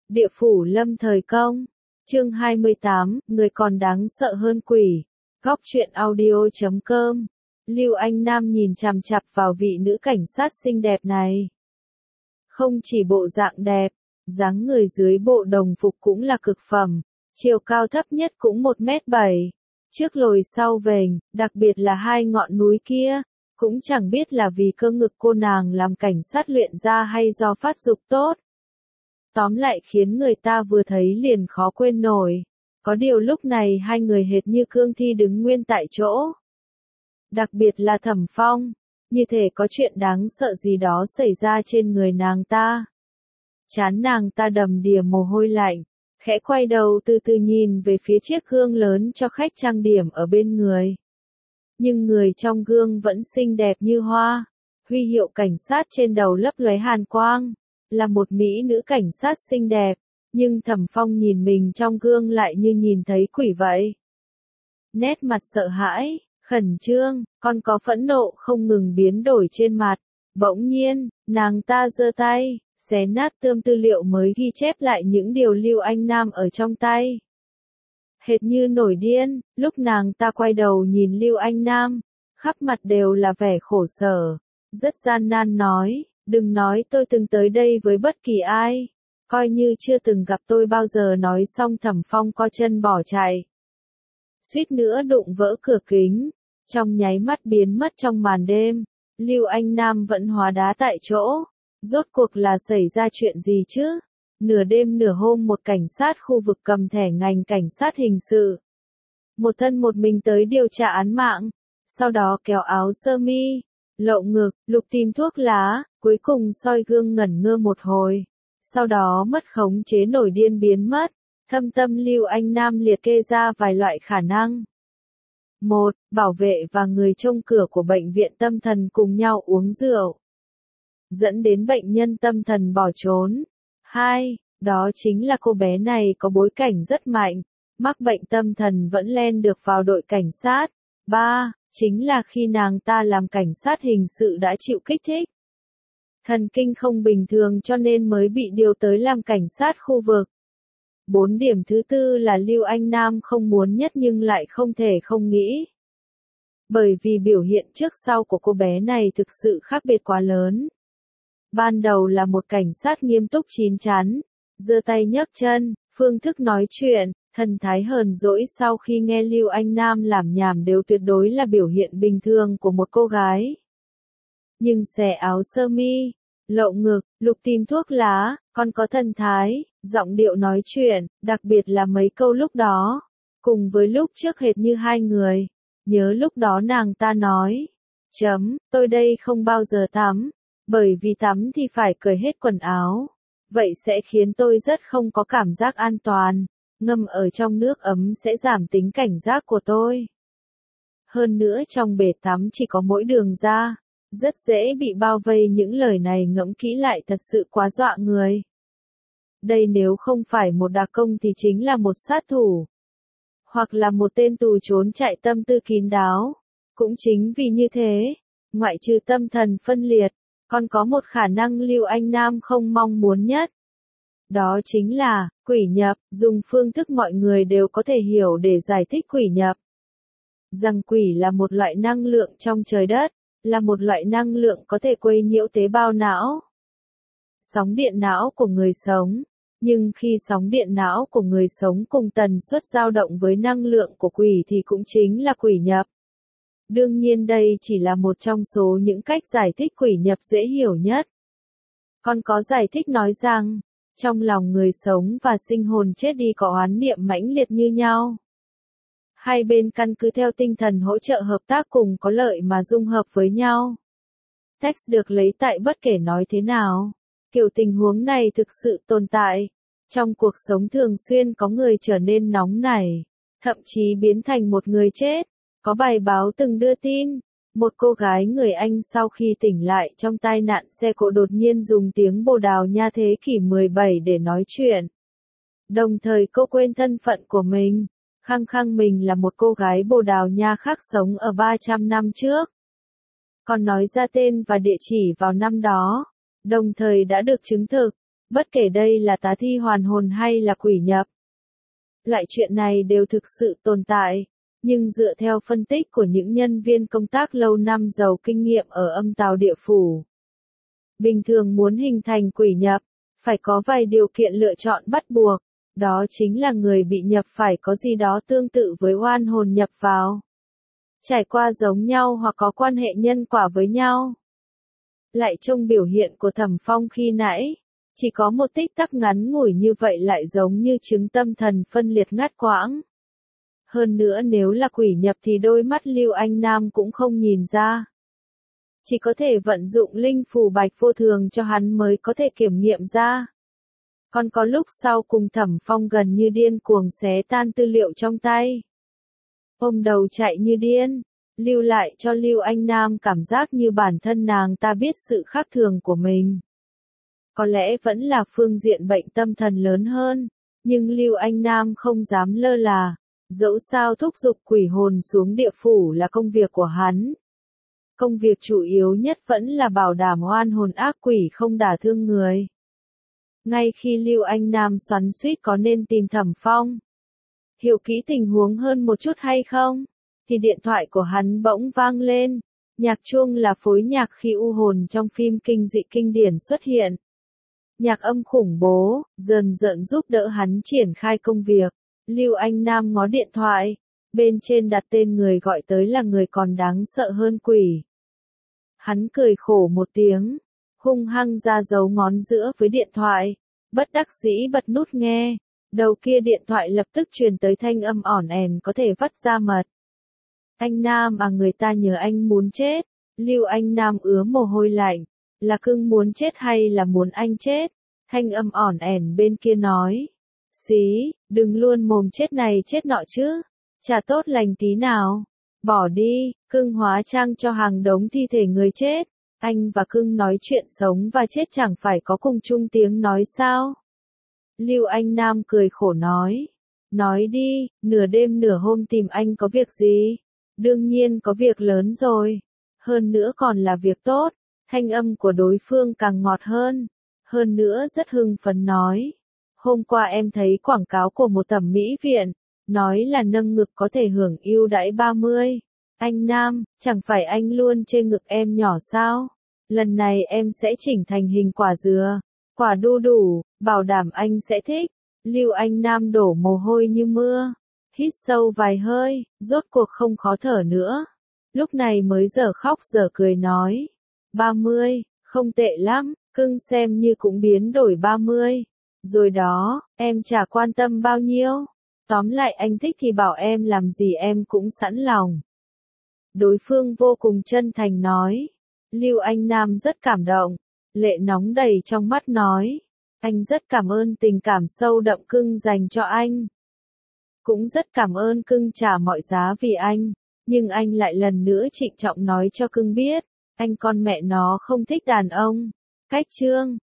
Địa phủ lâm thời công. Chương 28, người còn đáng sợ hơn quỷ. Góc truyện audio.com. Lưu Anh Nam nhìn chằm chằm vào vị nữ cảnh sát xinh đẹp này. Không chỉ bộ dạng đẹp, dáng người dưới bộ đồng phục cũng là cực phẩm, chiều cao thấp nhất cũng 1m7. Trước lồi sau vềnh, đặc biệt là hai ngọn núi kia, cũng chẳng biết là vì cơ ngực cô nàng làm cảnh sát luyện ra hay do phát dục tốt. Tóm lại khiến người ta vừa thấy liền khó quên nổi. Có điều lúc này hai người hệt như cương thi đứng nguyên tại chỗ. Đặc biệt là Thẩm Phong, như thể có chuyện đáng sợ gì đó xảy ra trên người nàng ta. Trán nàng ta đầm đìa mồ hôi lạnh, khẽ quay đầu từ từ nhìn về phía chiếc gương lớn cho khách trang điểm ở bên người. Nhưng người trong gương vẫn xinh đẹp như hoa, huy hiệu cảnh sát trên đầu lấp lóe hàn quang, là một mỹ nữ cảnh sát xinh đẹp, nhưng Thẩm Phong nhìn mình trong gương lại như nhìn thấy quỷ vậy. Nét mặt sợ hãi, khẩn trương, còn có phẫn nộ không ngừng biến đổi trên mặt. Bỗng nhiên, nàng ta giơ tay, xé nát tươm tư liệu mới ghi chép lại những điều Lưu Anh Nam ở trong tay. Hệt như nổi điên, lúc nàng ta quay đầu nhìn Lưu Anh Nam, khắp mặt đều là vẻ khổ sở, rất gian nan nói, đừng nói tôi từng tới đây với bất kỳ ai, coi như chưa từng gặp tôi bao giờ. Nói xong Thẩm Phong co chân bỏ chạy. Suýt nữa đụng vỡ cửa kính, trong nháy mắt biến mất trong màn đêm. Lưu Anh Nam vẫn hóa đá tại chỗ. Rốt cuộc là xảy ra chuyện gì chứ? Nửa đêm nửa hôm một cảnh sát khu vực cầm thẻ ngành cảnh sát hình sự, một thân một mình tới điều tra án mạng, sau đó kéo áo sơ mi, lộ ngực, lục tìm thuốc lá, cuối cùng soi gương ngẩn ngơ một hồi, sau đó mất khống chế nổi điên biến mất. Thâm tâm Lưu Anh Nam liệt kê ra vài loại khả năng. 1. Bảo vệ và người trông cửa của bệnh viện tâm thần cùng nhau uống rượu, dẫn đến bệnh nhân tâm thần bỏ trốn. 2. Đó chính là cô bé này có bối cảnh rất mạnh, mắc bệnh tâm thần vẫn len được vào đội cảnh sát. 3. Chính là khi nàng ta làm cảnh sát hình sự đã chịu kích thích thần kinh không bình thường cho nên mới bị điều tới làm cảnh sát khu vực. 4. Điểm thứ tư là Lưu Anh Nam không muốn nhất nhưng lại không thể không nghĩ. Bởi vì biểu hiện trước sau của cô bé này thực sự khác biệt quá lớn. Ban đầu là một cảnh sát nghiêm túc chín chắn, giơ tay nhấc chân, phương thức nói chuyện, thần thái hờn dỗi sau khi nghe Lưu Anh Nam làm nhảm đều tuyệt đối là biểu hiện bình thường của một cô gái. Nhưng xẻ áo sơ mi, lộ ngực, lục tìm thuốc lá, còn có thần thái, giọng điệu nói chuyện, đặc biệt là mấy câu lúc đó, cùng với lúc trước hệt như hai người. Nhớ lúc đó nàng ta nói, tôi đây không bao giờ tắm, bởi vì tắm thì phải cởi hết quần áo, vậy sẽ khiến tôi rất không có cảm giác an toàn, ngâm ở trong nước ấm sẽ giảm tính cảnh giác của tôi. Hơn nữa trong bể tắm chỉ có mỗi đường ra, rất dễ bị bao vây. Những lời này ngẫm kỹ lại thật sự quá dọa người. Đây nếu không phải một đặc công thì chính là một sát thủ, hoặc là một tên tù trốn chạy tâm tư kín đáo. Cũng chính vì như thế, ngoại trừ tâm thần phân liệt, còn có một khả năng Lưu Anh Nam không mong muốn nhất. Đó chính là, quỷ nhập, dùng phương thức mọi người đều có thể hiểu để giải thích quỷ nhập. Rằng quỷ là một loại năng lượng trong trời đất, là một loại năng lượng có thể quấy nhiễu tế bào não, sóng điện não của người sống. Nhưng khi sóng điện não của người sống cùng tần suất dao động với năng lượng của quỷ thì cũng chính là quỷ nhập. Đương nhiên đây chỉ là một trong số những cách giải thích quỷ nhập dễ hiểu nhất. Còn có giải thích nói rằng, trong lòng người sống và sinh hồn chết đi có oán niệm mãnh liệt như nhau. Hai bên căn cứ theo tinh thần hỗ trợ hợp tác cùng có lợi mà dung hợp với nhau. Text được lấy tại bất kể nói thế nào. Kiểu tình huống này thực sự tồn tại. Trong cuộc sống thường xuyên có người trở nên nóng nảy, thậm chí biến thành một người chết. Có bài báo từng đưa tin, một cô gái người Anh sau khi tỉnh lại trong tai nạn xe cộ đột nhiên dùng tiếng Bồ Đào Nha thế kỷ 17 để nói chuyện. Đồng thời cô quên thân phận của mình, khăng khăng mình là một cô gái Bồ Đào Nha khác sống ở 300 năm trước. Còn nói ra tên và địa chỉ vào năm đó, đồng thời đã được chứng thực. Bất kể đây là tá thi hoàn hồn hay là quỷ nhập. Loại chuyện này đều thực sự tồn tại, nhưng dựa theo phân tích của những nhân viên công tác lâu năm giàu kinh nghiệm ở âm tào địa phủ. Bình thường muốn hình thành quỷ nhập, phải có vài điều kiện lựa chọn bắt buộc, đó chính là người bị nhập phải có gì đó tương tự với oan hồn nhập vào. Trải qua giống nhau hoặc có quan hệ nhân quả với nhau. Lại trong biểu hiện của Thẩm Phong khi nãy, chỉ có một tích tắc ngắn ngủi như vậy lại giống như chứng tâm thần phân liệt ngắt quãng. Hơn nữa nếu là quỷ nhập thì đôi mắt Lưu Anh Nam cũng không nhìn ra. Chỉ có thể vận dụng linh phù bạch vô thường cho hắn mới có thể kiểm nghiệm ra. Còn có lúc sau cùng Thẩm Phong gần như điên cuồng xé tan tư liệu trong tay. Ôm đầu chạy như điên, lưu lại cho Lưu Anh Nam cảm giác như bản thân nàng ta biết sự khác thường của mình. Có lẽ vẫn là phương diện bệnh tâm thần lớn hơn, nhưng Lưu Anh Nam không dám lơ là, dẫu sao thúc giục quỷ hồn xuống địa phủ là công việc của hắn. Công việc chủ yếu nhất vẫn là bảo đảm oan hồn ác quỷ không đả thương người. Ngay khi Lưu Anh Nam xoắn xuýt có nên tìm Thẩm Phong, hiểu kỹ tình huống hơn một chút hay không, thì điện thoại của hắn bỗng vang lên. Nhạc chuông là phối nhạc khi u hồn trong phim kinh dị kinh điển xuất hiện. Nhạc âm khủng bố, dần dần giúp đỡ hắn triển khai công việc. Lưu Anh Nam ngó điện thoại, bên trên đặt tên người gọi tới là người còn đáng sợ hơn quỷ. Hắn cười khổ một tiếng, hung hăng ra dấu ngón giữa với điện thoại, bất đắc dĩ bật nút nghe. Đầu kia điện thoại lập tức truyền tới thanh âm ỏn ẻn có thể vắt ra mật. Anh Nam à, người ta nhờ anh muốn chết. Lưu Anh Nam ứa mồ hôi lạnh, là cưng muốn chết hay là muốn anh chết? Thanh âm ỏn ẻn bên kia nói. Xí, đừng luôn mồm chết này chết nọ chứ, chả tốt lành tí nào. Bỏ đi, cưng hóa trang cho hàng đống thi thể người chết. Anh và cưng nói chuyện sống và chết chẳng phải có cùng chung tiếng nói sao? Lưu Anh Nam cười khổ nói. Nói đi, nửa đêm nửa hôm tìm anh có việc gì? Đương nhiên có việc lớn rồi. Hơn nữa còn là việc tốt. Thanh âm của đối phương càng ngọt hơn. Hơn nữa rất hưng phấn nói. Hôm qua em thấy quảng cáo của một thẩm mỹ viện. Nói là nâng ngực có thể hưởng ưu đãi 30. Anh Nam, chẳng phải anh luôn chê ngực em nhỏ sao? Lần này em sẽ chỉnh thành hình quả dừa. Quả đu đủ, bảo đảm anh sẽ thích. Lưu Anh Nam đổ mồ hôi như mưa. Hít sâu vài hơi, rốt cuộc không khó thở nữa. Lúc này mới giờ khóc giờ cười nói. 30, không tệ lắm, cưng xem như cũng biến đổi 30. Rồi đó, em chả quan tâm bao nhiêu. Tóm lại anh thích thì bảo em làm gì em cũng sẵn lòng. Đối phương vô cùng chân thành nói. Lưu Anh Nam rất cảm động. Lệ nóng đầy trong mắt nói. Anh rất cảm ơn tình cảm sâu đậm cưng dành cho anh. Cũng rất cảm ơn cưng trả mọi giá vì anh. Nhưng anh lại lần nữa trịnh trọng nói cho cưng biết. Anh con mẹ nó không thích đàn ông. Cách chương